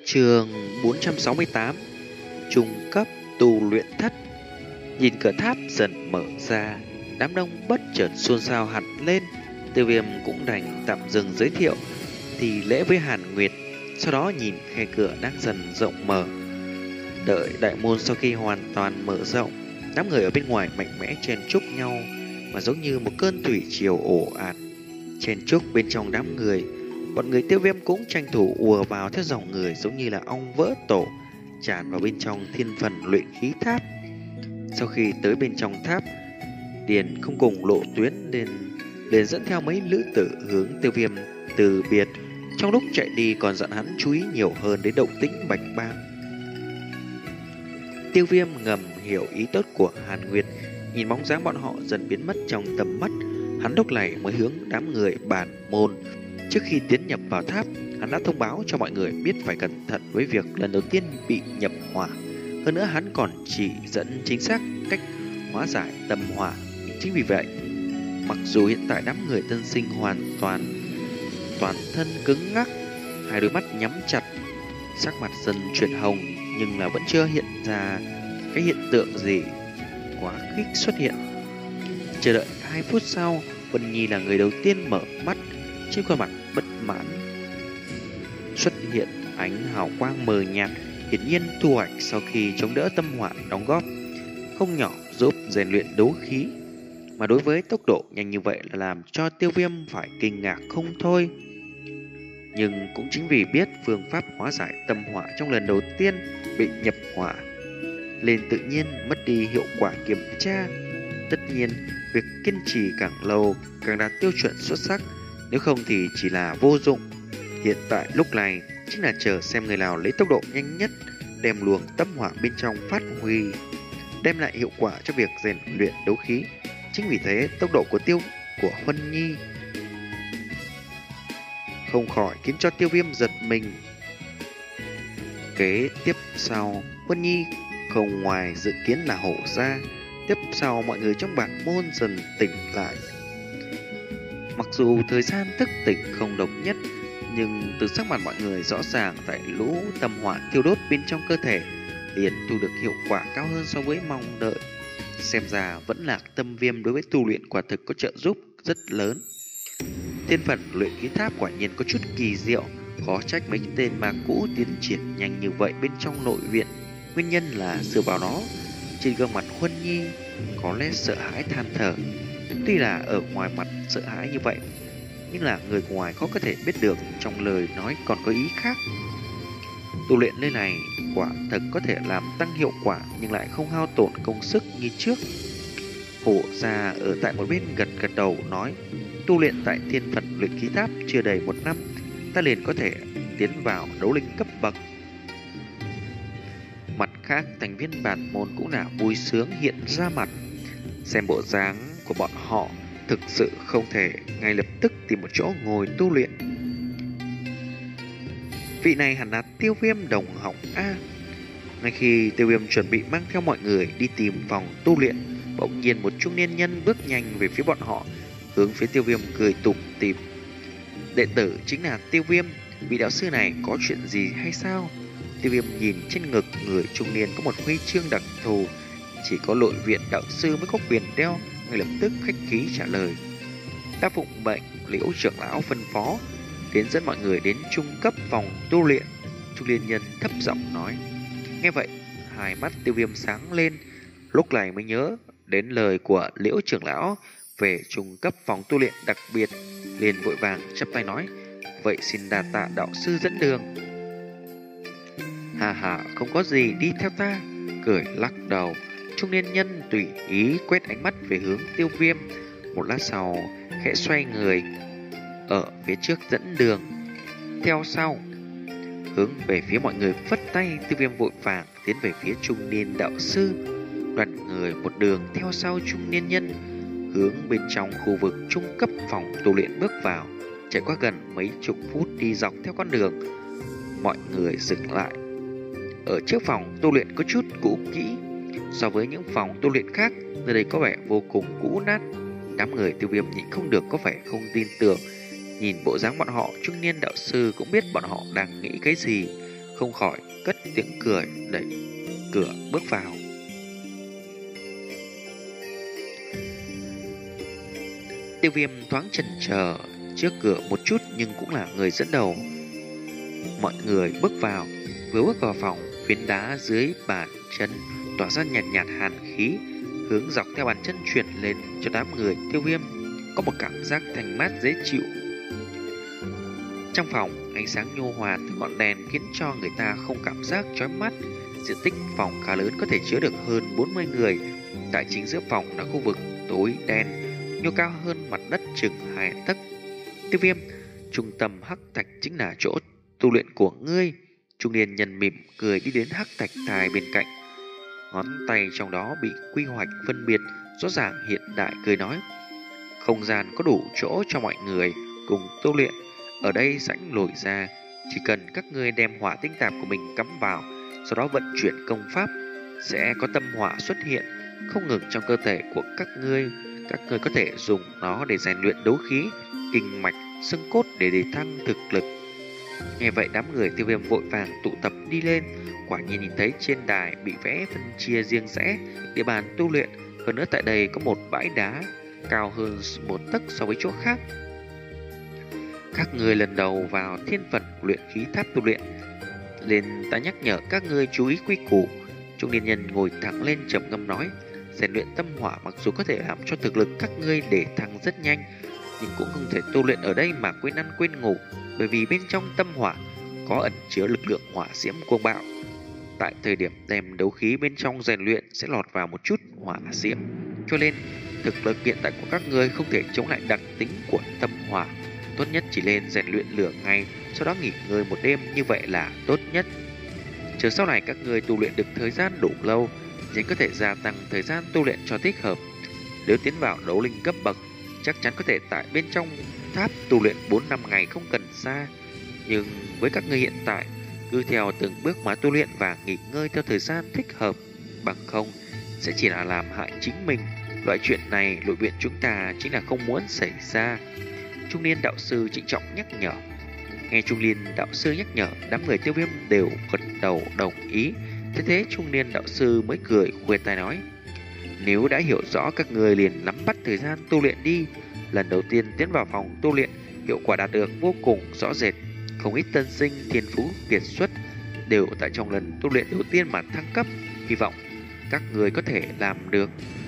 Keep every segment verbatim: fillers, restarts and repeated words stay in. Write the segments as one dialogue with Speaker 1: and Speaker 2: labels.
Speaker 1: Chương bốn trăm sáu mươi tám. Trung cấp tu luyện thất. Nhìn cửa tháp dần mở ra, đám đông bất chợt xôn xao hẳn lên. Tiêu Viêm cũng đành tạm dừng giới thiệu thì lễ với Hàn Nguyệt, sau đó nhìn khe cửa đang dần rộng mở. Đợi đại môn sau khi hoàn toàn mở rộng, đám người ở bên ngoài mạnh mẽ chen chúc nhau, mà giống như một cơn thủy triều ồ ạt. Chen chúc bên trong đám người, bọn người Tiêu Viêm cũng tranh thủ ùa vào theo dòng người giống như là ong vỡ tổ, tràn vào bên trong thiên phần luyện khí tháp. Sau khi tới bên trong tháp, Điền không cùng lộ tuyến nên liền dẫn theo mấy lữ tử hướng Tiêu Viêm từ biệt. Trong lúc chạy đi còn dặn hắn chú ý nhiều hơn đến động tĩnh bạch bang. Tiêu Viêm ngầm hiểu ý tốt của Hàn Nguyệt, nhìn bóng dáng bọn họ dần biến mất trong tầm mắt, hắn lúc này mới hướng đám người bản môn. Trước khi tiến nhập vào tháp, hắn đã thông báo cho mọi người biết phải cẩn thận với việc lần đầu tiên bị nhập hỏa. Hơn nữa hắn còn chỉ dẫn chính xác cách hóa giải tâm hỏa. Chính vì vậy, mặc dù hiện tại đám người tân sinh hoàn toàn toàn thân cứng ngắc, hai đôi mắt nhắm chặt, sắc mặt dần chuyển hồng, nhưng là vẫn chưa hiện ra cái hiện tượng gì quá khích xuất hiện. Chờ đợi hai phút sau, Vân Nhi là người đầu tiên mở mắt, trên khuôn mặt bất mãn xuất hiện ánh hào quang mờ nhạt, hiển nhiên thu hoạch sau khi chống đỡ tâm hỏa đóng góp không nhỏ giúp rèn luyện đấu khí. Mà đối với tốc độ nhanh như vậy là làm cho Tiêu Viêm phải kinh ngạc không thôi. Nhưng cũng chính vì biết phương pháp hóa giải tâm hỏa trong lần đầu tiên bị nhập hỏa, nên tự nhiên mất đi hiệu quả kiểm tra. Tất nhiên, việc kiên trì càng lâu càng đạt tiêu chuẩn xuất sắc, nếu không thì chỉ là vô dụng. Hiện tại lúc này chính là chờ xem người nào lấy tốc độ nhanh nhất đem luồng tâm hỏa bên trong phát huy, đem lại hiệu quả cho việc rèn luyện đấu khí. Chính vì thế tốc độ của tiêu của Huân Nhi không khỏi khiến cho Tiêu Viêm giật mình. Kế tiếp sau, Huân Nhi không ngoài dự kiến là hổ ra. Tiếp sau mọi người trong bản môn dần tỉnh lại. Mặc dù thời gian thức tỉnh không đồng nhất, nhưng từ sắc mặt mọi người rõ ràng tại lũ tâm hỏa thiêu đốt bên trong cơ thể liền thu được hiệu quả cao hơn so với mong đợi. Xem ra vẫn là tâm Viêm đối với tu luyện quả thực có trợ giúp rất lớn. Thiên phần luyện khí tháp quả nhiên có chút kỳ diệu, khó trách mấy tên ma cũ tiến triển nhanh như vậy bên trong nội viện. Nguyên nhân là dựa vào nó. Trên gương mặt Huân Nhi có lẽ sợ hãi than thở. Tuy là ở ngoài mặt sợ hãi như vậy, nhưng là người ngoài khó có thể biết được trong lời nói còn có ý khác. Tu luyện nơi này quả thật có thể làm tăng hiệu quả, nhưng lại không hao tổn công sức như trước. Hổ ra ở tại một bên gật gật đầu nói, tu luyện tại thiên phận luyện khí tháp chưa đầy một năm, ta liền có thể tiến vào đấu linh cấp bậc. Mặt khác, thành viên bản môn cũng là vui sướng hiện ra mặt. Xem bộ dáng của bọn họ, thực sự không thể ngay lập tức tìm một chỗ ngồi tu luyện. Vị này hẳn là Tiêu Viêm đồng học A. Ngay khi Tiêu Viêm chuẩn bị mang theo mọi người đi tìm phòng tu luyện, bỗng nhiên một trung niên nhân bước nhanh về phía bọn họ, hướng phía Tiêu Viêm cười tủm tỉm. Đệ tử chính là Tiêu Viêm, vị đạo sư này có chuyện gì hay sao? Tiêu Viêm nhìn trên ngực người trung niên có một huy chương đặc thù, chỉ có nội viện đạo sư mới có quyền đeo, ngay lập tức khách khí trả lời. Ta phụng mệnh Liễu trưởng lão phân phó, đến dẫn mọi người đến trung cấp phòng tu luyện. Trung niên nhân thấp giọng nói. Nghe vậy, hai mắt Tiêu Viêm sáng lên, lúc này mới nhớ đến lời của Liễu trưởng lão về trung cấp phòng tu luyện đặc biệt, liền vội vàng chắp tay nói, vậy xin đa tạ đạo sư dẫn đường. Hà hà, không có gì, đi theo ta. Cười lắc đầu, trung niên nhân tùy ý quét ánh mắt về hướng Tiêu Viêm, một lát sau khẽ xoay người ở phía trước dẫn đường. Theo sau, hướng về phía mọi người phất tay. Tiêu Viêm vội vàng tiến về phía trung niên đạo sư, đoàn người một đường theo sau trung niên nhân, hướng bên trong khu vực trung cấp phòng tu luyện bước vào. Trải qua gần mấy chục phút đi dọc theo con đường, mọi người dừng lại. Ở trước phòng tu luyện có chút cũ kỹ, so với những phòng tu luyện khác, nơi đây có vẻ vô cùng cũ nát. Đám người Tiêu Viêm nhịn không được có vẻ không tin tưởng. Nhìn bộ dáng bọn họ, trung niên đạo sư cũng biết bọn họ đang nghĩ cái gì, không khỏi cất tiếng cười, đẩy cửa bước vào. Tiêu Viêm thoáng chần chờ trước cửa một chút nhưng cũng là người dẫn đầu. Mọi người bước vào, vừa bước vào phòng, phiến đá dưới bàn chân tỏa ra nhàn nhạt, nhạt hàn khí, hướng dọc theo bàn chân truyền lên cho đám người Tiêu Viêm có một cảm giác thanh mát dễ chịu. Trong phòng, ánh sáng nhu hòa từ ngọn đèn khiến cho người ta không cảm giác chói mắt. Diện tích phòng khá lớn, có thể chứa được hơn bốn mươi người. Tại chính giữa phòng là khu vực tối đen, nhô cao hơn mặt đất chừng hai tấc. Tiêu Viêm, trung tâm hắc thạch chính là chỗ tu luyện của ngươi. Trung niên nhân mỉm cười đi đến hắc thạch đài bên cạnh, ngón tay trong đó bị quy hoạch phân biệt rõ ràng hiện đại, cười nói: không gian có đủ chỗ cho mọi người cùng tu luyện. Ở đây sẵn lồi ra, chỉ cần các ngươi đem hỏa tinh tạp của mình cắm vào, sau đó vận chuyển công pháp, sẽ có tâm hỏa xuất hiện không ngừng trong cơ thể của các ngươi. Các ngươi có thể dùng nó để rèn luyện đấu khí, kinh mạch, xương cốt để đề thăng thực lực. Nghe vậy, đám người Tiêu Viêm vội vàng tụ tập đi lên. Quả nhiên nhìn thấy trên đài bị vẽ phân chia riêng rẽ địa bàn tu luyện. Hơn nữa tại đây có một bãi đá cao hơn một tấc so với chỗ khác. Các ngươi lần đầu vào thiên phận luyện khí tháp tu luyện, nên ta nhắc nhở các ngươi chú ý quy củ. Trung niên nhân ngồi thẳng lên trầm ngâm nói: rèn luyện tâm hỏa mặc dù có thể làm cho thực lực các ngươi để thăng rất nhanh, nhưng cũng không thể tu luyện ở đây mà quên ăn quên ngủ, bởi vì bên trong tâm hỏa có ẩn chứa lực lượng hỏa diễm cuồng bạo. Tại thời điểm đem đấu khí bên trong rèn luyện sẽ lọt vào một chút hỏa diễm, cho nên thực lực hiện tại của các ngươi không thể chống lại đặc tính của tâm hỏa. Tốt nhất chỉ lên rèn luyện lửa ngày, sau đó nghỉ ngơi một đêm, như vậy là tốt nhất. Chờ sau này các ngươi tu luyện được thời gian đủ lâu, nên có thể gia tăng thời gian tu luyện cho thích hợp. Nếu tiến vào đấu linh cấp bậc, chắc chắn có thể tại bên trong tháp tu luyện bốn năm ngày không cần xa. Nhưng với các ngươi hiện tại, cứ theo từng bước mà tu luyện và nghỉ ngơi theo thời gian thích hợp, bằng không sẽ chỉ là làm hại chính mình. Loại chuyện này nội viện chúng ta chính là không muốn xảy ra. Trung niên đạo sư trịnh trọng nhắc nhở. Nghe trung niên đạo sư nhắc nhở, đám người Tiêu Viêm đều gật đầu đồng ý. Thế thế trung niên đạo sư mới cười khuyên tai nói: nếu đã hiểu rõ, các người liền nắm bắt thời gian tu luyện đi. Lần đầu tiên tiến vào phòng tu luyện, hiệu quả đạt được vô cùng rõ rệt. Không ít tân sinh thiên phú kiệt xuất đều tại trong lần tu luyện đầu tiên mà thăng cấp. Hy vọng các người có thể làm được.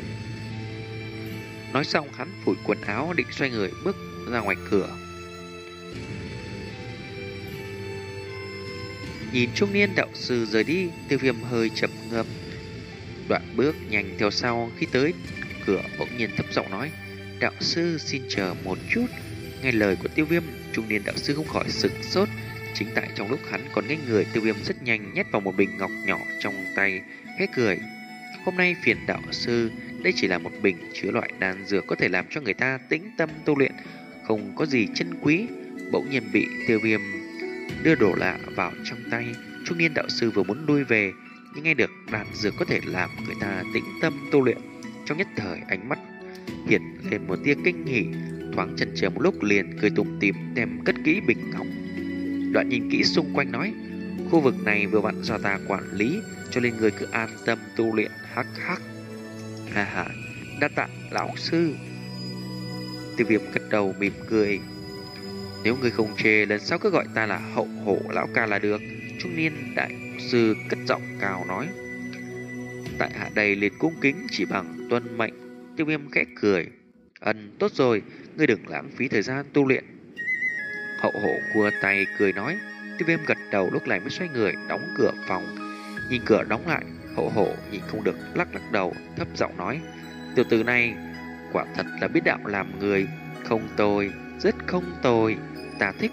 Speaker 1: Nói xong, hắn phủi quần áo định xoay người bước ra ngoài cửa. Nhìn trung niên đạo sư rời đi, Tiêu Viêm hơi chậm ngâm, đoạn bước nhanh theo sau. Khi tới cửa bỗng nhiên thấp giọng nói: đạo sư xin chờ một chút. Nghe lời của Tiêu Viêm, trung niên đạo sư không khỏi sửng sốt. Chính tại trong lúc hắn còn ngây người, Tiêu Viêm rất nhanh nhét vào một bình ngọc nhỏ trong tay, khẽ cười: hôm nay phiền đạo sư, đây chỉ là một bình chứa loại đan dược có thể làm cho người ta tĩnh tâm tu luyện, không có gì chân quý. Bỗng nhiên bị Tiêu Viêm đưa đồ lạ vào trong tay. Trung niên đạo sư vừa muốn lui về, nhưng nghe được đan dược có thể làm người ta tĩnh tâm tu luyện, trong nhất thời ánh mắt hiện lên một tia kinh hỉ, thoáng chần chờ một lúc liền cười tủm tỉm đem cất kỹ bình ngọc. Đoạn nhìn kỹ xung quanh nói: khu vực này vừa vặn do ta quản lý, cho nên người cứ an tâm tu luyện. Hắc hắc. Ha ha, đa tạ lão sư. Tiêu Viêm gật đầu mỉm cười: nếu người không chê, lần sau cứ gọi ta là hậu hổ lão ca là được. Trung niên đại sư cất giọng cao nói: tại hạ đây liền cung kính chỉ bằng tuân mệnh. Tiêu Viêm khẽ cười: ân, tốt rồi, ngươi đừng lãng phí thời gian tu luyện. Hậu hổ cua tay cười nói. Tiêu Viêm gật đầu, lúc này mới xoay người đóng cửa phòng. Nhìn cửa đóng lại, hậu hổ nhìn không được lắc lắc đầu, thấp giọng nói: tiểu tử này quả thật là biết đạo làm người, không tồi, rất không tồi, ta thích.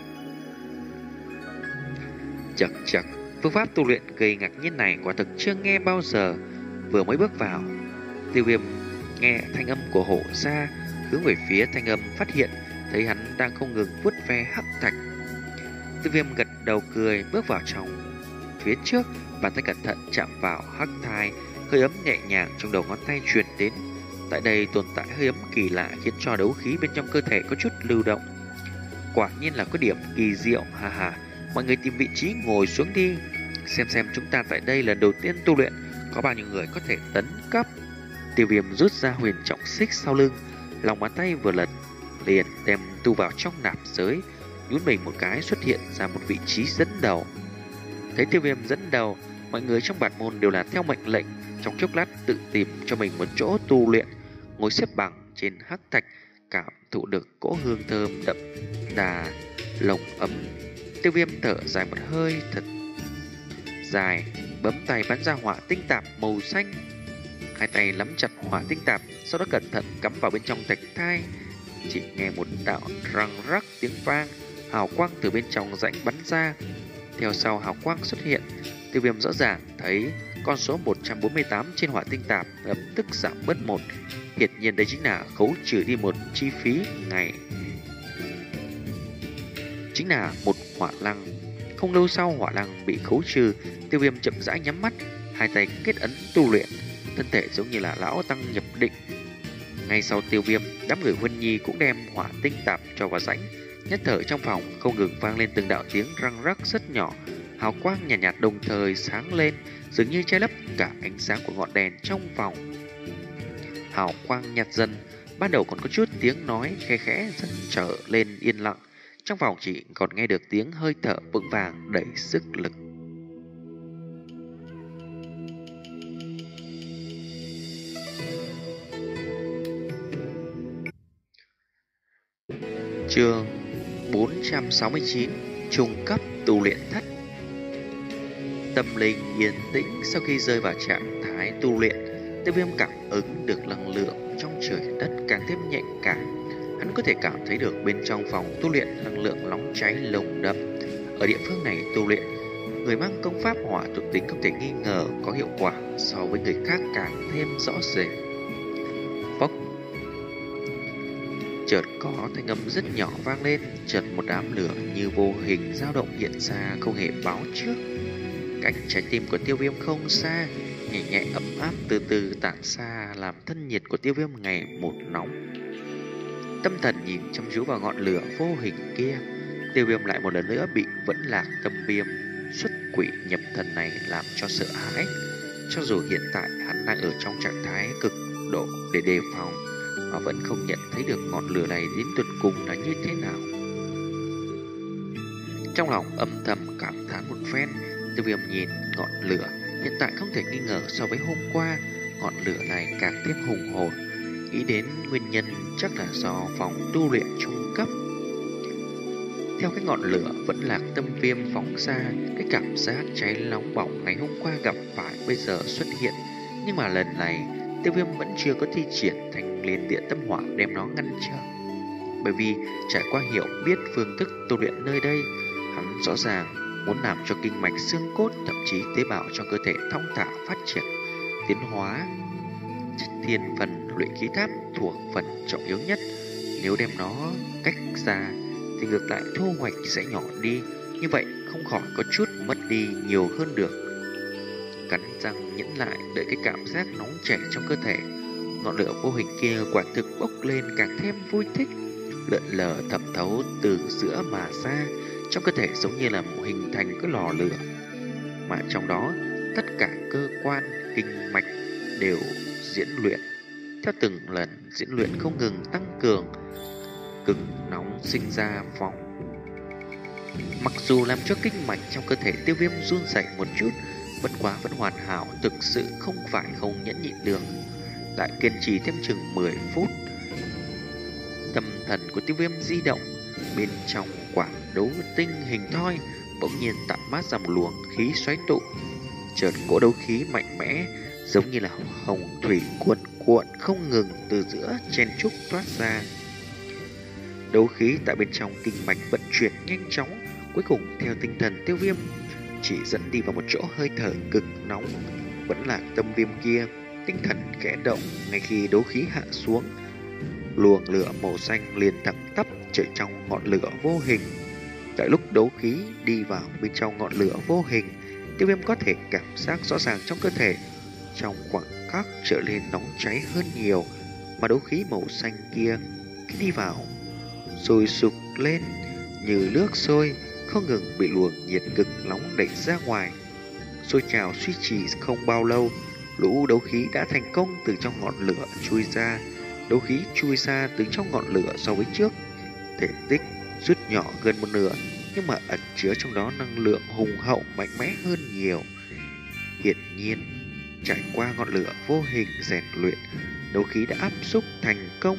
Speaker 1: Chật chật, phương pháp tu luyện gây ngạc nhiên này quả thực chưa nghe bao giờ. Vừa mới bước vào, Tiêu Viêm nghe thanh âm của hổ ra, hướng về phía thanh âm phát hiện thấy hắn đang không ngừng vuốt ve hắc thạch. Tiêu Viêm gật đầu cười, bước vào trong. Phía trước, bàn tay cẩn thận chạm vào hắc thai, hơi ấm nhẹ nhàng trong đầu ngón tay truyền đến. Tại đây tồn tại hơi ấm kỳ lạ khiến cho đấu khí bên trong cơ thể có chút lưu động. Quả nhiên là có điểm kỳ diệu, ha ha. Mọi người tìm vị trí ngồi xuống đi. xem xem chúng ta tại đây lần đầu tiên tu luyện có bao nhiêu người có thể tấn cấp. Tiêu Viêm rút ra huyền trọng xích sau lưng, lòng bàn tay vừa lật liền đem tu vào trong nạp giới, nhún mình một cái xuất hiện ra một vị trí dẫn đầu. Thấy Tiêu Viêm dẫn đầu, mọi người trong bản môn đều là theo mệnh lệnh, trong chốc lát tự tìm cho mình một chỗ tu luyện, ngồi xếp bằng trên hắc thạch, cảm thụ được cỗ hương thơm đậm đà lồng ấm. Tiêu Viêm thở dài một hơi thật dài, bấm tay bắn ra hỏa tinh tạp màu xanh. Hai tay nắm chặt hỏa tinh tạp, sau đó cẩn thận cắm vào bên trong thạch thai. Chỉ nghe một đạo răng rắc tiếng vang, hào quang từ bên trong rãnh bắn ra. Theo sau hào quang xuất hiện, Tiêu Viêm rõ ràng thấy con số một trăm bốn mươi tám trên hỏa tinh tạp lập tức giảm bớt một. Hiển nhiên đây chính là khấu trừ đi một chi phí ngày, chính là một hỏa lăng. Không lâu sau hỏa lăng bị khấu trừ, Tiêu Viêm chậm rãi nhắm mắt, hai tay kết ấn tu luyện, thân thể giống như là lão tăng nhập định. Ngay sau Tiêu Viêm, đám người Huân Nhi cũng đem hỏa tinh tạp cho vào rãnh. Nhất thời trong phòng không ngừng vang lên từng đạo tiếng răng rắc rất nhỏ, hào quang nhạt, nhạt đồng thời sáng lên, dường như che lấp cả ánh sáng của ngọn đèn trong phòng. Hào quang nhạt dần, ban đầu còn có chút tiếng nói khe khẽ dần trở lên yên lặng. Trong phòng chỉ còn nghe được tiếng hơi thở vững vàng đầy sức lực. Chương bốn trăm sáu mươi chín, trung cấp tu luyện thất. Tâm linh yên tĩnh sau khi rơi vào trạng thái tu luyện, Tiêu Viêm cảm ứng được năng lượng trong trời đất càng thêm nhạy cảm. Hắn có thể cảm thấy được bên trong phòng tu luyện năng lượng nóng cháy lồng đậm. Ở địa phương này tu luyện, người mang công pháp hỏa thuộc tính không thể nghi ngờ có hiệu quả so với người khác càng thêm rõ rệt. Phốc, chợt có thanh âm rất nhỏ vang lên, chợt một đám lửa như vô hình dao động hiện ra không hề báo trước. Cách trái tim của Tiêu Viêm không xa, nhẹ nhẹ ấm áp từ từ tản xa, làm thân nhiệt của Tiêu Viêm ngày một nóng. Tâm thần nhìn chăm chú vào ngọn lửa vô hình kia, Tiêu Viêm lại một lần nữa bị vẫn lạc tâm viêm xuất quỷ nhập thần này làm cho sợ hãi. Cho dù hiện tại hắn đang ở trong trạng thái cực độ để đề phòng, mà vẫn không nhận thấy được ngọn lửa này đến tận cùng là như thế nào. Trong lòng âm thầm cảm thán một phen, Tiêu Viêm nhìn ngọn lửa hiện tại không thể nghi ngờ so với hôm qua, ngọn lửa này càng thêm hùng hồn. Nghĩ đến nguyên nhân chắc là do phòng tu luyện trung cấp. Theo cái ngọn lửa vẫn lạc tâm viêm phóng ra, cái cảm giác cháy nóng bỏng ngày hôm qua gặp phải bây giờ xuất hiện. Nhưng mà lần này Tiêu Viêm vẫn chưa có thi triển thành liền địa tâm hỏa đem nó ngăn trở. Bởi vì trải qua hiểu biết phương thức tu luyện nơi đây, hắn rõ ràng muốn làm cho kinh mạch xương cốt, thậm chí tế bào trong cơ thể thong thả phát triển, tiến hóa. Thiên phần luyện khí tháp thuộc phần trọng yếu nhất, nếu đem nó cách ra thì ngược lại thu hoạch sẽ nhỏ đi, như vậy không khỏi có chút mất đi nhiều hơn được. Cắn răng nhẫn lại đợi cái cảm giác nóng chảy trong cơ thể, ngọn lửa vô hình kia quả thực bốc lên càng thêm vui thích, lượn lờ thẩm thấu từ giữa mà ra, trong cơ thể giống như là một hình thành cái lò lửa, mà trong đó tất cả cơ quan kinh mạch đều diễn luyện. Theo từng lần diễn luyện không ngừng tăng cường, cực nóng sinh ra vòng. Mặc dù làm cho kinh mạch trong cơ thể Tiêu Viêm run rẩy một chút, bất quá vẫn hoàn hảo, thực sự không phải không nhẫn nhịn được. Lại kiên trì thêm chừng mười phút, tâm thần của Tiêu Viêm di động, bên trong quả đấu tinh hình thoi bỗng nhiên tản mát ra một luồng khí xoáy tụ. Chợt cỗ đấu khí mạnh mẽ giống như là hồng thủy cuộn cuộn không ngừng từ giữa chen trúc thoát ra. Đấu khí tại bên trong kinh mạch vận chuyển nhanh chóng, cuối cùng theo tinh thần Tiêu Viêm chỉ dẫn đi vào một chỗ hơi thở cực nóng, vẫn là tâm viêm kia. Tinh thần khẽ động, ngay khi đấu khí hạ xuống, luồng lửa màu xanh liền thẳng tắp chạy trong ngọn lửa vô hình. Tại lúc đấu khí đi vào bên trong ngọn lửa vô hình, Tiêu Viêm có thể cảm giác rõ ràng trong cơ thể trong khoảng khắc trở nên nóng cháy hơn nhiều, mà đấu khí màu xanh kia khi đi vào sôi sục lên như nước sôi, không ngừng bị luồng nhiệt cực nóng đẩy ra ngoài. sôi trào suy trì không bao lâu, lũ đấu khí đã thành công từ trong ngọn lửa chui ra. Đấu khí chui ra từ trong ngọn lửa so với trước, thể tích rút nhỏ gần một nửa, nhưng mà ẩn chứa trong đó năng lượng hùng hậu mạnh mẽ hơn nhiều. Hiển nhiên, trải qua ngọn lửa vô hình rèn luyện, đấu khí đã áp xúc thành công.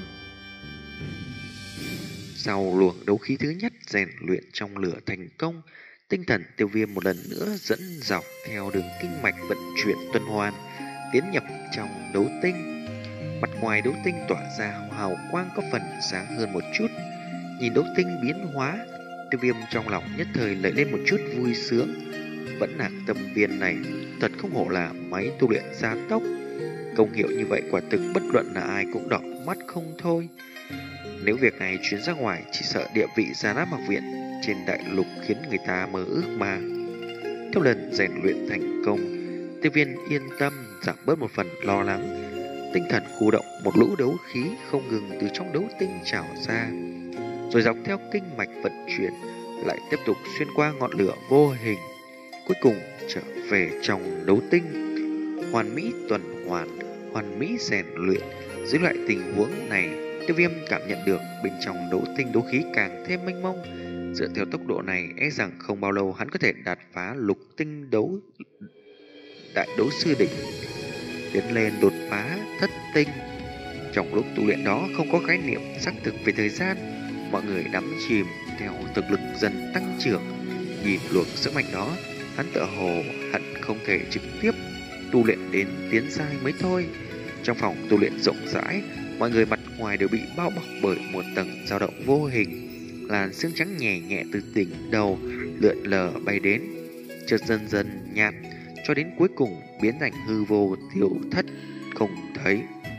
Speaker 1: Sau luồng đấu khí thứ nhất rèn luyện trong lửa thành công, tinh thần Tiêu Viêm một lần nữa dẫn dọc theo đường kinh mạch vận chuyển tuần hoàn, tiến nhập trong đấu tinh. Mặt ngoài đấu tinh tỏa ra hào quang có phần sáng hơn một chút. Nhìn đấu tinh biến hóa, Tiêu Viêm trong lòng nhất thời lại lên một chút vui sướng. Vẫn nạc tâm viên này thật không hổ là máy tu luyện gia tốc. Công hiệu như vậy quả thực bất luận là ai cũng đỏ mắt không thôi. Nếu việc này chuyến ra ngoài, chỉ sợ địa vị Gia Nát Học Viện trên đại lục khiến người ta mơ ước mà. Theo lần rèn luyện thành công, Tiêu Viêm yên tâm giảm bớt một phần lo lắng. Tinh thần khu động, một lũ đấu khí không ngừng từ trong đấu tinh trào ra, rồi dọc theo kinh mạch vận chuyển, lại tiếp tục xuyên qua ngọn lửa vô hình, cuối cùng trở về trong đấu tinh. Hoàn mỹ tuần hoàn, hoàn mỹ rèn luyện. Dưới loại tình huống này, Tiêu Viêm cảm nhận được bên trong đấu tinh đấu khí càng thêm mênh mông. Dựa theo tốc độ này, e rằng không bao lâu hắn có thể đạt phá lục tinh đấu đại đấu sư đỉnh, tiến lên đột phá thất tinh. Trong lúc tu luyện đó không có khái niệm xác thực về thời gian, mọi người đắm chìm theo thực lực dần tăng trưởng. Nhìn luồng sức mạnh đó, hắn tựa hồ hận không thể trực tiếp tu luyện đến tiến giai mới thôi. Trong phòng tu luyện rộng rãi, mọi người mặt ngoài đều bị bao bọc bởi một tầng dao động vô hình. Làn sương trắng nhẹ nhẹ từ đỉnh đầu lượn lờ bay đến, chợt dần dần nhạt, cho đến cuối cùng biến thành hư vô tiêu thất không thấy.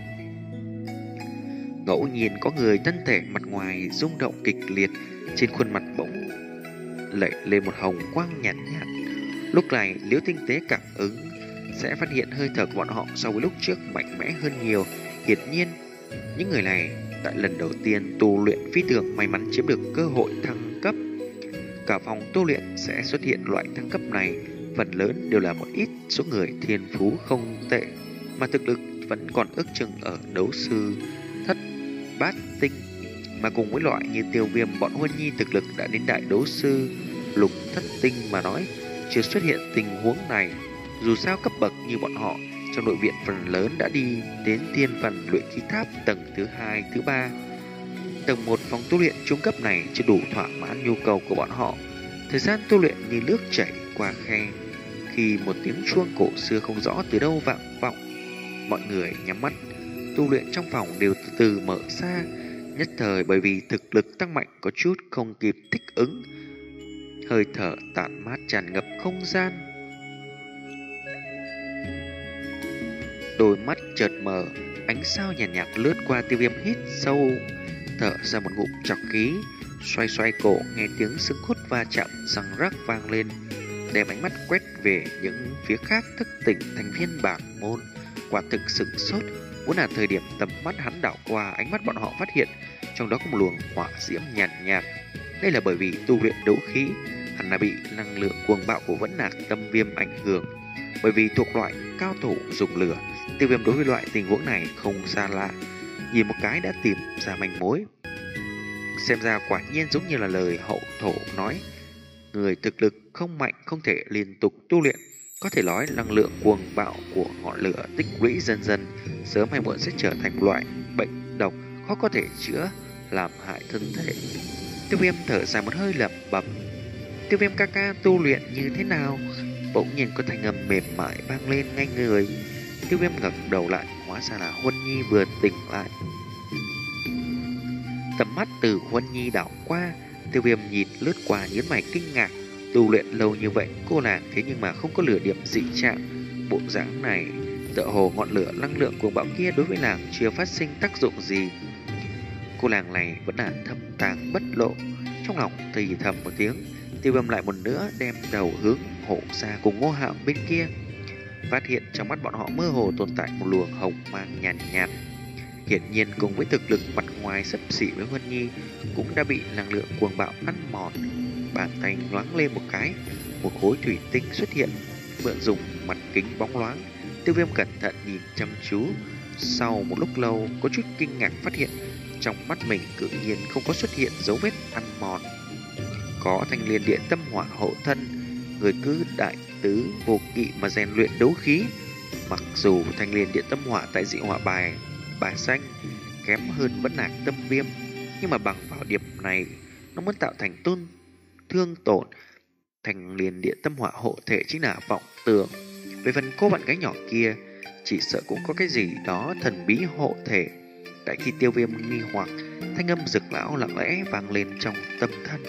Speaker 1: Ngẫu nhiên có người thân thể mặt ngoài rung động kịch liệt, trên khuôn mặt bỗng lẩy lên một hồng quang nhạt nhạt. Lúc này Liễu tinh tế cảm ứng sẽ phát hiện hơi thở của bọn họ so với lúc trước mạnh mẽ hơn nhiều. Hiển nhiên, những người này tại lần đầu tiên tu luyện phi thường may mắn chiếm được cơ hội thăng cấp. Cả phòng tu luyện sẽ xuất hiện loại thăng cấp này, phần lớn đều là một ít số người thiên phú không tệ, mà thực lực vẫn còn ước chừng ở đấu sư thất bát tinh. Mà cùng với loại như Tiêu Viêm, bọn Huân Nhi thực lực đã đến đại đấu sư lục thất tinh mà nói, chưa xuất hiện tình huống này. Dù sao cấp bậc như bọn họ trong nội viện phần lớn đã đi đến thiên phần luyện khí tháp tầng thứ hai, thứ ba. Tầng một phòng tu luyện trung cấp này chưa đủ thỏa mãn nhu cầu của bọn họ. Thời gian tu luyện như nước chảy qua khe, khi một tiếng chuông cổ xưa không rõ từ đâu vang vọng, mọi người nhắm mắt tu luyện trong phòng đều từ từ mở ra. Nhất thời bởi vì thực lực tăng mạnh có chút không kịp thích ứng, hơi thở tản mát tràn ngập không gian. Đôi mắt chợt mở, ánh sao nhàn nhạt, nhạt lướt qua. Tiêu Viêm hít sâu, thở ra một ngụm trọc khí, xoay xoay cổ, nghe tiếng xương cốt va chạm răng rắc vang lên, đem ánh mắt quét về những phía khác thức tỉnh thành viên bảng môn. Quả thực sửng sốt, muốn là thời điểm tầm mắt hắn đảo qua, ánh mắt bọn họ phát hiện trong đó có một luồng hỏa diễm nhàn nhạt, nhạt. Đây là bởi vì tu luyện đấu khí, hẳn là bị năng lượng cuồng bạo của Vẫn Nạc Tâm Viêm ảnh hưởng. Bởi vì thuộc loại cao thủ dùng lửa, Tiêu Viêm đối với loại tình huống này không xa lạ, nhìn một cái đã tìm ra manh mối. Xem ra quả nhiên giống như là lời hậu thổ nói, người thực lực không mạnh không thể liên tục tu luyện. Có thể nói năng lượng cuồng bạo của ngọn lửa tích lũy dần dần, sớm hay muộn sẽ trở thành một loại bệnh độc khó có thể chữa, làm hại thân thể. Tiêu Viêm thở dài một hơi lẩm bẩm, Tiêu Viêm ca ca tu luyện như thế nào? Bỗng nhiên có thanh âm mềm mại vang lên ngay người. Tiêu Viêm ngẩng đầu lại, hóa ra là Huân Nhi vừa tỉnh lại. Tầm mắt từ Huân Nhi đảo qua, Tiêu Viêm nhìn lướt qua nhướng mày kinh ngạc. Tu luyện lâu như vậy, cô nàng thế nhưng mà không có lửa điểm dị trạng. Bộ dáng này tựa hồ ngọn lửa năng lượng cuồng bạo kia đối với nàng chưa phát sinh tác dụng gì. Cô nàng này vẫn là thâm tàng bất lộ. Trong lòng thì thầm một tiếng, Tiêu Viêm lại một nữa đem đầu hướng Hổ Sa cùng Ngô Hạo bên kia, phát hiện trong mắt bọn họ mơ hồ tồn tại một luồng hồng mang nhàn nhạt, nhạt. Hiển nhiên cùng với thực lực mặt ngoài xấp xỉ với Huân Nhi, cũng đã bị năng lượng cuồng bạo ăn mòn. Bàn tay nhoáng lên một cái, một khối thủy tinh xuất hiện, mượn dùng mặt kính bóng loáng. Tiêu Viêm cẩn thận nhìn chăm chú. Sau một lúc lâu có chút kinh ngạc phát hiện trong mắt mình tự nhiên không có xuất hiện dấu vết ăn mòn. Có thanh liên địa tâm hỏa hộ thân, người cứ đại tứ vô kỵ mà rèn luyện đấu khí. Mặc dù thanh liên địa tâm hỏa tại dị hỏa bài bài xanh kém hơn Vẫn Lạc Tâm Viêm, nhưng mà bằng vào điểm này nó muốn tạo thành tôn thương tổn. Thanh liên địa tâm hỏa hộ thể chính là vọng tưởng. Về phần cô bạn gái nhỏ kia, chỉ sợ cũng có cái gì đó thần bí hộ thể. Tại khi Tiêu Viêm nghi hoặc, thanh âm Dực lão lặng lẽ vang lên trong tâm thân.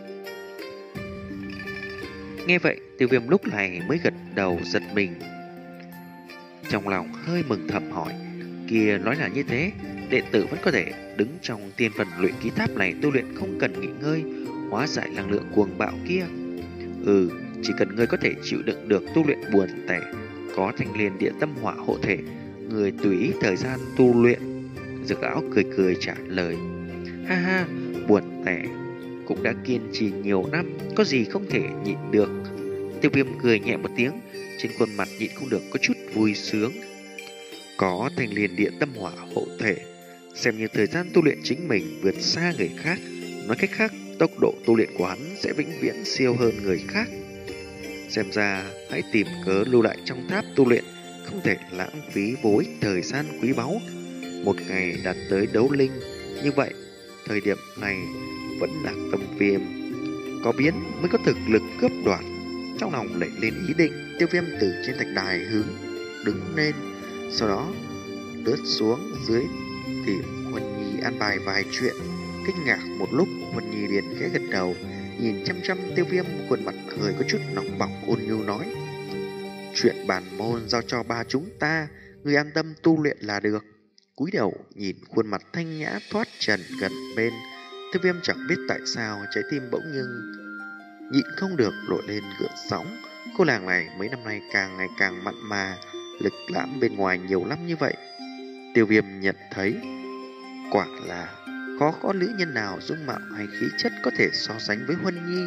Speaker 1: Nghe vậy, Tiêu Viêm lúc này mới gật đầu giật mình. Trong lòng hơi mừng thầm hỏi, kia nói là như thế, đệ tử vẫn có thể đứng trong tiên phần luyện ký tháp này tu luyện không cần nghỉ ngơi, hóa giải năng lượng cuồng bạo kia. Ừ, chỉ cần ngươi có thể chịu đựng được tu luyện buồn tẻ, có thanh liên địa tâm hỏa hộ thể, người tùy ý thời gian tu luyện. Dực lão cười cười trả lời. Ha ha, buồn tẻ cũng đã kiên trì nhiều năm, có gì không thể nhịn được. Tiêu Viêm cười nhẹ một tiếng, trên khuôn mặt nhịn không được có chút vui sướng. Có thanh liên địa tâm hỏa hộ thể, xem như thời gian tu luyện chính mình vượt xa người khác. Nói cách khác, tốc độ tu luyện của hắn sẽ vĩnh viễn siêu hơn người khác. Xem ra hãy tìm cớ lưu lại trong tháp tu luyện, không thể lãng phí vô ích thời gian quý báu. Một ngày đạt tới đấu linh, như vậy thời điểm này Vẫn Lạc Tâm Viêm có biến mới có thực lực cướp đoạt. Trong lòng nảy lên ý định, Tiêu Viêm từ trên thạch đài hướng đứng lên, sau đó lướt xuống dưới tìm Huân Nhi an bài vài chuyện. Kinh ngạc một lúc, Huân Nhi liền khẽ gật đầu, nhìn chăm chăm Tiêu Viêm, khuôn mặt hơi có chút nóng bỏng ôn nhu nói: chuyện bản môn giao cho ba chúng ta, người an tâm tu luyện là được. Cúi đầu nhìn khuôn mặt thanh nhã thoát trần gần bên, Tiêu Viêm chẳng biết tại sao trái tim bỗng nhưng nhịn không được nổi lên gợn sóng. Cô nàng này mấy năm nay càng ngày càng mặn mà, lực lãm bên ngoài nhiều lắm như vậy. Tiêu Viêm nhận thấy quả là khó có nữ nhân nào dung mạo hay khí chất có thể so sánh với Huân Nhi.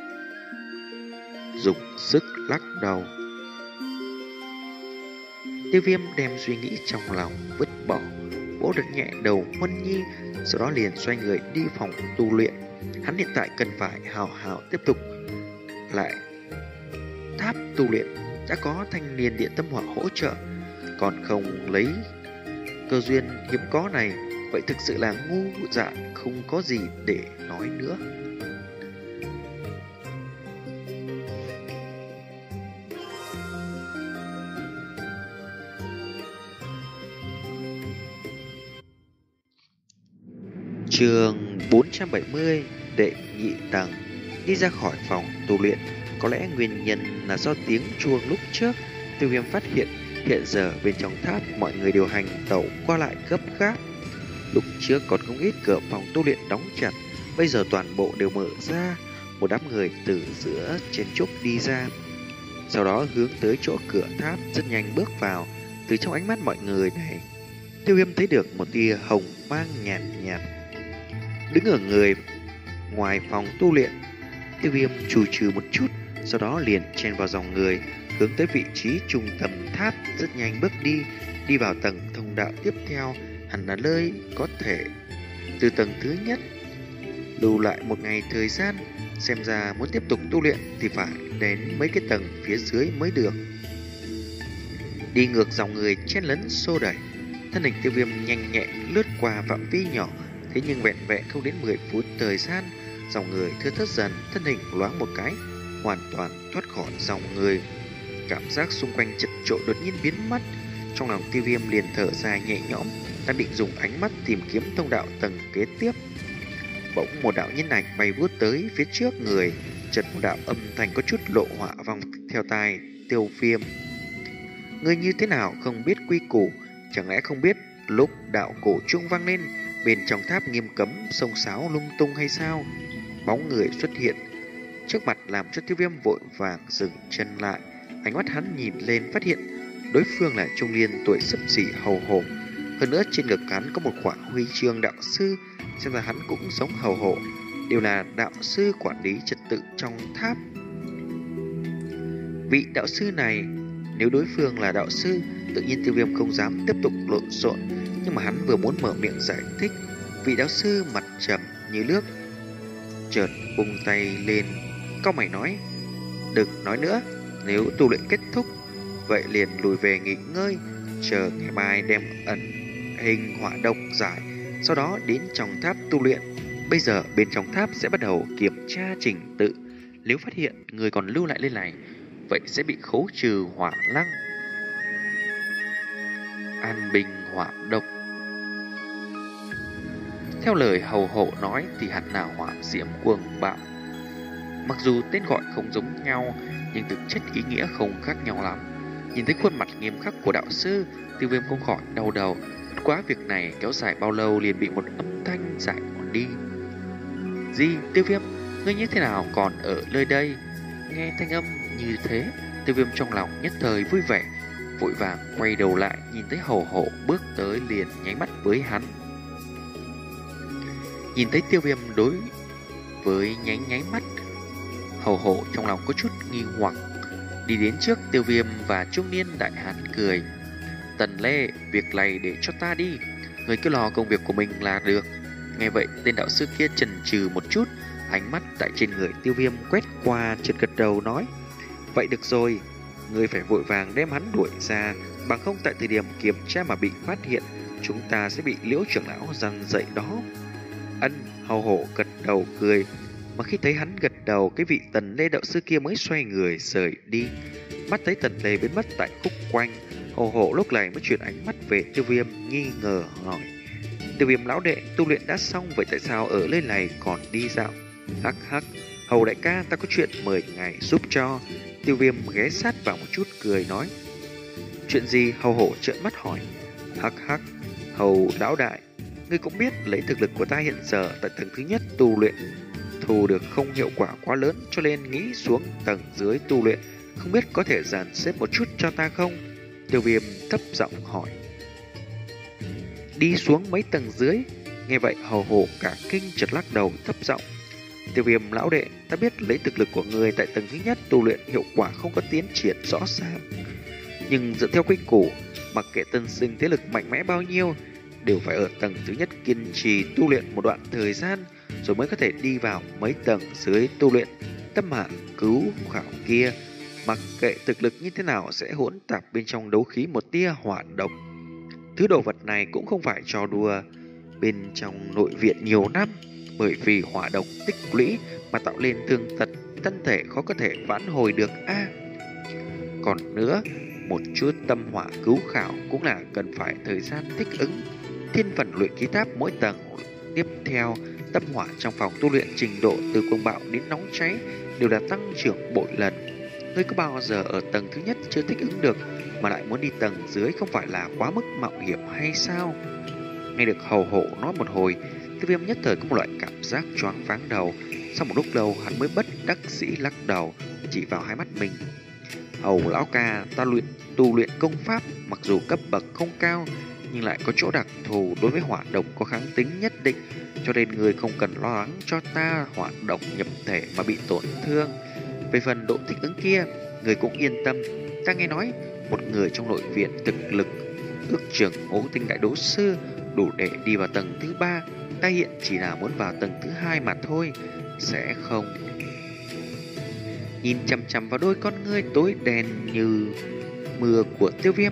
Speaker 1: Dùng sức lắc đầu, Tiêu Viêm đem suy nghĩ trong lòng vứt bỏ, vỗ được nhẹ đầu Huân Nhi, sau đó liền xoay người đi phòng tu luyện. Hắn hiện tại cần phải hào hào tiếp tục lại tháp tu luyện. Đã có thanh niên địa tâm hỏa hỗ trợ, còn không lấy cơ duyên hiếm có này, vậy thực sự là ngu dại, không có gì để nói nữa. Chương bốn trăm bảy mươi, đệ nhị tầng. Đi ra khỏi phòng tu luyện, có lẽ nguyên nhân là do tiếng chuông lúc trước. Tiêu Viêm phát hiện hiện giờ bên trong tháp mọi người điều hành tẩu qua lại gấp gáp. Lúc trước còn không ít cửa phòng tu luyện đóng chặt, bây giờ toàn bộ đều mở ra. Một đám người từ giữa trên trúc đi ra, sau đó hướng tới chỗ cửa tháp rất nhanh bước vào. Từ trong ánh mắt mọi người này, Tiêu Viêm thấy được một tia hồng mang nhạt nhạt đứng ở người ngoài phòng tu luyện. Tiêu Viêm chù trừ một chút, sau đó liền chen vào dòng người, hướng tới vị trí trung tâm tháp rất nhanh bước đi. Đi vào tầng thông đạo tiếp theo, hẳn là nơi có thể từ tầng thứ nhất lưu lại một ngày thời gian. Xem ra muốn tiếp tục tu luyện thì phải đến mấy cái tầng phía dưới mới được. Đi ngược dòng người chen lấn xô đẩy, thân hình Tiêu Viêm nhanh nhẹn lướt qua phạm vi nhỏ. Thế nhưng vẹn vẹn không đến mười phút thời gian, dòng người thưa thớt dần, thân hình loáng một cái hoàn toàn thoát khỏi dòng người. Cảm giác xung quanh chật chội đột nhiên biến mất. Trong lòng Tiêu Viêm liền thở dài nhẹ nhõm, đang định dùng ánh mắt tìm kiếm thông đạo tầng kế tiếp. Bỗng một đạo nhân ảnh bay vút tới phía trước người, chợt một đạo âm thanh có chút lộ họa vòng theo tai Tiêu Viêm. Ngươi như thế nào không biết quy củ, chẳng lẽ không biết lúc đạo cổ chuông vang lên bên trong tháp nghiêm cấm xông xáo lung tung hay sao? Bóng người xuất hiện trước mặt làm cho Tiêu Viêm vội vàng dừng chân lại. Ánh mắt hắn nhìn lên phát hiện đối phương là trung niên tuổi xấp xỉ hầu hổ. Hơn nữa trên ngực hắn có một quả huy chương đạo sư, xem ra hắn cũng giống hầu hổ, đều là đạo sư quản lý trật tự trong tháp. Vị đạo sư này, nếu đối phương là đạo sư, tự nhiên Tiêu Viêm không dám tiếp tục lộn xộn. Nhưng mà hắn vừa muốn mở miệng giải thích, vị đạo sư mặt trầm như nước chợt bung tay lên, cau mày nói: đừng nói nữa, nếu tu luyện kết thúc vậy liền lùi về nghỉ ngơi, chờ ngày mai đem ẩn hình hỏa độc giải, sau đó đến trong tháp tu luyện. Bây giờ bên trong tháp sẽ bắt đầu kiểm tra trình tự, nếu phát hiện người còn lưu lại lên này, vậy sẽ bị khấu trừ hỏa lăng. An bình hỏa độc. Theo lời hầu hộ nói thì hẳn là hỏa diễm cuồng bạo. Mặc dù tên gọi không giống nhau, nhưng thực chất ý nghĩa không khác nhau lắm. Nhìn thấy khuôn mặt nghiêm khắc của đạo sư, Tiêu Viêm không khỏi đau đầu. Bất quá việc này kéo dài bao lâu liền bị một âm thanh giải còn đi. Gì, Tiêu Viêm, ngươi như thế nào còn ở nơi đây? Nghe thanh âm như thế, Tiêu Viêm trong lòng nhất thời vui vẻ, vội vàng quay đầu lại, nhìn thấy hầu hộ bước tới liền nháy mắt với hắn. Nhìn thấy Tiêu Viêm đối với nháy nháy mắt, hầu hộ trong lòng có chút nghi hoặc, đi đến trước Tiêu Viêm và trung niên đại hán cười: Tần Lê, việc này để cho ta đi, người cứ lo công việc của mình là được. Nghe vậy, tên đạo sư kia chần chừ một chút, ánh mắt tại trên người Tiêu Viêm quét qua, chợt gật đầu nói: vậy được rồi, ngươi phải vội vàng đem hắn đuổi ra, bằng không tại thời điểm kiểm tra mà bị phát hiện, chúng ta sẽ bị Liễu trưởng lão giằng dậy đó. Ân, hầu hộ gật đầu cười, mà khi thấy hắn gật đầu, cái vị Tần Lê đạo sư kia mới xoay người rời đi. Mắt thấy Tần Lê biến mất tại khúc quanh, hầu hộ lúc này mới chuyển ánh mắt về Tiêu Viêm, nghi ngờ hỏi: Tiêu Viêm lão đệ, tu luyện đã xong vậy tại sao ở nơi này còn đi dạo? Hắc hắc, hầu đại ca, ta có chuyện mời ngài giúp cho. Tiêu Viêm ghé sát vào một chút cười nói: chuyện gì? Hầu hộ trợn mắt hỏi. Hắc hắc, hầu lão đại, ngươi cũng biết lấy thực lực của ta hiện giờ tại tầng thứ nhất tu luyện thu được không hiệu quả quá lớn, cho nên nghĩ xuống tầng dưới tu luyện, không biết có thể dàn xếp một chút cho ta không? Tiêu Viêm thấp giọng hỏi. Đi xuống mấy tầng dưới? Nghe vậy hầu hộ cả kinh chợt lắc đầu thấp giọng: Tiêu Viêm lão đệ, ta biết lấy thực lực của người tại tầng thứ nhất tu luyện hiệu quả không có tiến triển rõ ràng, nhưng dựa theo quy củ, mặc kệ tân sinh thế lực mạnh mẽ bao nhiêu, đều phải ở tầng thứ nhất kiên trì tu luyện một đoạn thời gian, rồi mới có thể đi vào mấy tầng dưới tu luyện. Tâm hạ cứu khảo kia, mặc kệ thực lực như thế nào sẽ hỗn tạp bên trong đấu khí một tia hỏa độc. Thứ đồ vật này cũng không phải trò đùa, bên trong nội viện nhiều năm, bởi vì hỏa độc tích lũy mà tạo lên thương tật, thân thể khó có thể vãn hồi được a. À, còn nữa, một chút tâm hỏa cứu khảo cũng là cần phải thời gian thích ứng. Thiên phần luyện khí tháp mỗi tầng tiếp theo, tâm hỏa trong phòng tu luyện trình độ từ cuồng bạo đến nóng cháy đều đã tăng trưởng bội lần. Ngươi có bao giờ ở tầng thứ nhất chưa thích ứng được mà lại muốn đi tầng dưới, không phải là quá mức mạo hiểm hay sao? Nghe được hầu hộ nói một hồi, Tiêu Viêm nhất thời có một loại cảm giác choáng váng đầu. Sau một lúc lâu hắn mới bất đắc dĩ lắc đầu, chỉ vào hai mắt mình. Hầu lão ca, ta luyện tu luyện công pháp, mặc dù cấp bậc không cao, nhưng lại có chỗ đặc thù đối với hỏa độc có kháng tính nhất định, cho nên người không cần lo lắng cho ta hỏa độc nhập thể mà bị tổn thương. Về phần độ thích ứng kia, người cũng yên tâm. Ta nghe nói một người trong nội viện thực lực ước chừng ngũ tinh đại đấu sư đủ để đi vào tầng thứ ba. Ta hiện chỉ là muốn vào tầng thứ hai mà thôi, sẽ không. Nhìn chằm chằm vào đôi con ngươi tối đen như mưa của Tiêu Viêm,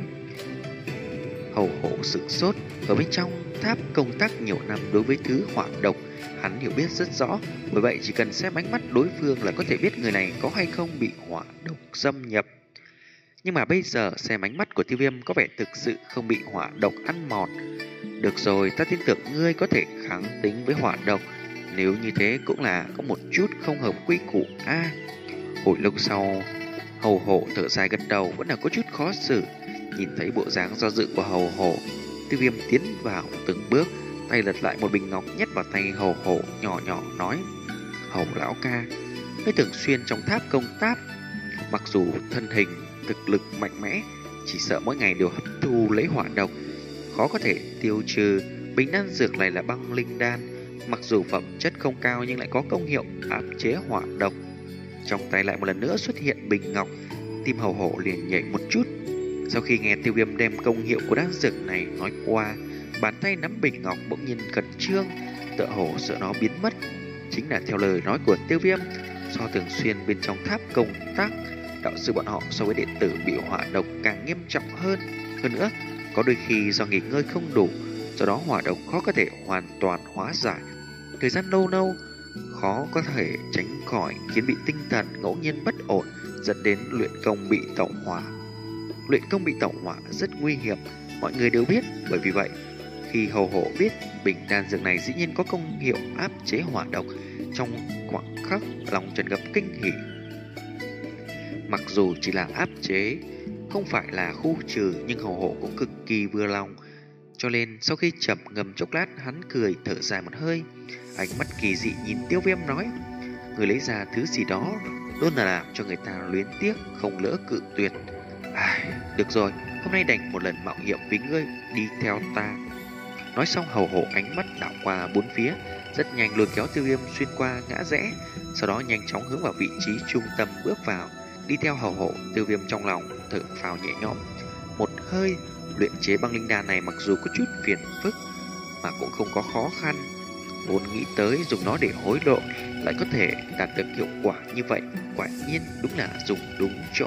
Speaker 1: hầu hộ sửng sốt. Ở bên trong tháp công tác nhiều năm, đối với thứ hỏa độc hắn hiểu biết rất rõ, bởi vậy chỉ cần xem ánh mắt đối phương là có thể biết người này có hay không bị hỏa độc xâm nhập. Nhưng mà bây giờ xem ánh mắt của Tiêu Viêm có vẻ thực sự không bị hỏa độc ăn mòn. Được rồi, ta tin tưởng ngươi có thể kháng tính với hỏa độc, nếu như thế cũng là có một chút không hợp quy củ a. À, hồi lâu sau, hầu hộ thở dài gật đầu, vẫn là có chút khó xử. Nhìn thấy bộ dáng do dự của hầu hộ, Tiêu Viêm tiến vào từng bước, tay lật lại một bình ngọc nhét vào tay hầu hộ, nhỏ nhỏ nói: Hầu lão ca, ngươi thường xuyên trong tháp công tác, mặc dù thân hình thực lực mạnh mẽ, chỉ sợ mỗi ngày đều hấp thu lấy hỏa độc, khó có thể tiêu trừ. Bình đan dược này là băng linh đan, mặc dù phẩm chất không cao nhưng lại có công hiệu áp chế hỏa độc. Trong tay lại một lần nữa xuất hiện bình ngọc, Tim Hầu Hổ liền nhảy một chút. Sau khi nghe Tiêu Viêm đem công hiệu của đan dược này nói qua, bàn tay nắm bình ngọc bỗng nhiên khẩn trương, tựa hồ sợ nó biến mất. Chính là theo lời nói của Tiêu Viêm, do thường xuyên bên trong tháp công tác, đạo sư bọn họ so với đệ tử bị hỏa độc càng nghiêm trọng hơn. Hơn nữa, có đôi khi do nghỉ ngơi không đủ, do đó hỏa độc khó có thể hoàn toàn hóa giải. Thời gian lâu lâu, khó có thể tránh khỏi khiến bị tinh thần ngẫu nhiên bất ổn, dẫn đến luyện công bị tẩu hỏa. Luyện công bị tẩu hỏa rất nguy hiểm, mọi người đều biết. Bởi vì vậy, khi Hầu Hổ biết bình đan dược này dĩ nhiên có công hiệu áp chế hỏa độc, trong khoảng khắc lòng tràn ngập kinh hỉ. Mặc dù chỉ là áp chế, không phải là khu trừ, nhưng Hầu Hổ cũng cực kỳ vừa lòng. Cho nên sau khi chậm ngầm chốc lát, hắn cười thở dài một hơi, ánh mắt kỳ dị nhìn Tiêu Viêm nói: người lấy ra thứ gì đó luôn là làm cho người ta luyến tiếc, không lỡ cự tuyệt. Ai, được rồi, hôm nay đành một lần mạo hiểm vì ngươi, đi theo ta. Nói xong, Hầu Hổ ánh mắt đảo qua bốn phía, rất nhanh lôi kéo Tiêu Viêm xuyên qua ngã rẽ, sau đó nhanh chóng hướng vào vị trí trung tâm bước vào. Đi theo Hầu Hổ, Tiêu Viêm trong lòng thở phào nhẹ nhõm một hơi. Luyện chế băng linh đan này mặc dù có chút phiền phức mà cũng không có khó khăn. Vốn nghĩ tới dùng nó để hối lộ lại có thể đạt được hiệu quả như vậy, quả nhiên đúng là dùng đúng chỗ.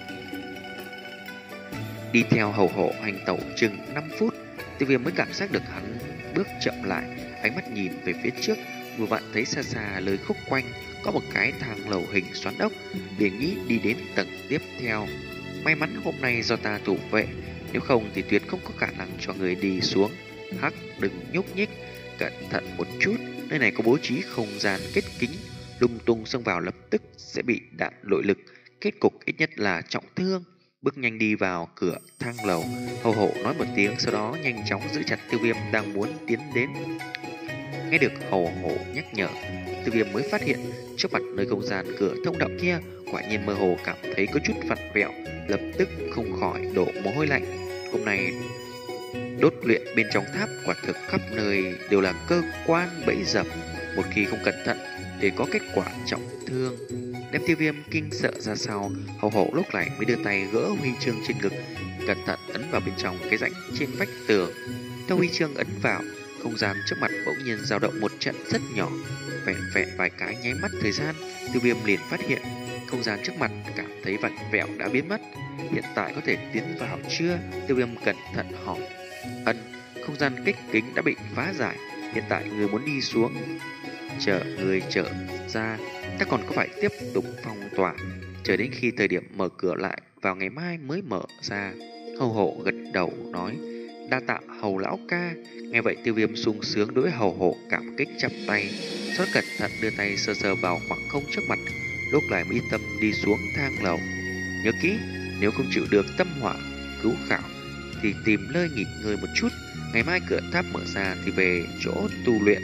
Speaker 1: Đi theo Hầu Hổ hành tẩu chừng năm phút, Tiêu Viêm mới cảm giác được hắn bước chậm lại, ánh mắt nhìn về phía trước, vừa vặn thấy xa xa lối khúc quanh có một cái thang lầu hình xoắn ốc, liền nghĩ đi đến tầng tiếp theo. May mắn hôm nay do ta thủ vệ, nếu không thì tuyệt không có khả năng cho người đi xuống. Hắc, đừng nhúc nhích, cẩn thận một chút, nơi này có bố trí không gian kết kính, lung tung xông vào lập tức sẽ bị đạn nội lực, kết cục ít nhất là trọng thương. Bước nhanh đi vào cửa thang lầu, Hầu Hổ nói một tiếng, sau đó nhanh chóng giữ chặt Tiêu Viêm đang muốn tiến đến. Nghe được Hầu Hổ nhắc nhở, Tiêu Viêm mới phát hiện trước mặt nơi không gian cửa thông đạo kia quả nhiên mơ hồ cảm thấy có chút vặn vẹo, lập tức không khỏi đổ mồ hôi lạnh. Hôm nay đốt luyện bên trong tháp quả thực khắp nơi đều là cơ quan bẫy dập, một khi không cẩn thận để có kết quả trọng thương. Đem Tiêu Viêm kinh sợ ra sau, Hầu Hổ lúc này mới đưa tay gỡ huy chương trên ngực, cẩn thận ấn vào bên trong cái rãnh trên vách tường. Theo huy chương ấn vào, không gian trước mặt bỗng nhiên dao động một trận rất nhỏ. Vẹn vẹn vài cái nháy mắt thời gian, Tiêu Viêm liền phát hiện không gian trước mặt cảm thấy vặn vẹo đã biến mất. Hiện tại có thể tiến vào chưa? Tiêu Viêm cẩn thận hỏi. Ân, không gian kích kính đã bị phá giải, hiện tại người muốn đi xuống. Chờ người trở ra, ta còn có phải tiếp tục phong tỏa, chờ đến khi thời điểm mở cửa lại vào ngày mai mới mở ra. Hầu Hổ gật đầu nói: đa tạ Hầu lão ca. Nghe vậy Tiêu Viêm sung sướng đối với Hầu Hổ cảm kích chắp tay, rất cẩn thận đưa tay sờ sờ vào khoảng không trước mặt, lúc này mới yên tâm đi xuống thang lầu. Nhớ kỹ, nếu không chịu được tâm hỏa cứu khảo thì tìm nơi nghỉ ngơi một chút, ngày mai cửa tháp mở ra thì về chỗ tu luyện.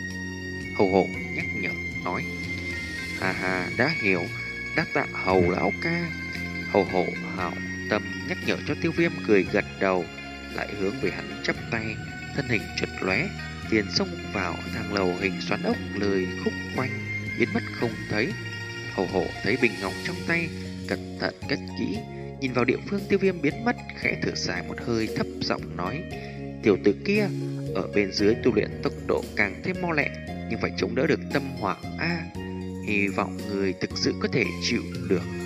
Speaker 1: Hầu Hổ nhắc nhở nói: hà hà, đã hiểu, đa tạ Hầu lão ca. Hầu Hổ hảo tâm nhắc nhở cho Tiêu Viêm cười gật đầu, lại hướng về hắn chắp tay, thân hình chợt lóe liền xông vào thang lầu hình xoắn ốc lười khúc quanh, biến mất không thấy. Hầu Hổ thấy bình ngọc trong tay, cẩn thận cất kỹ, nhìn vào địa phương Tiêu Viêm biến mất, khẽ thở dài một hơi, thấp giọng nói: tiểu tử kia ở bên dưới tu luyện tốc độ càng thêm mau lẹ, nhưng phải chống đỡ được tâm hỏa a. Hy vọng người thực sự có thể chịu được.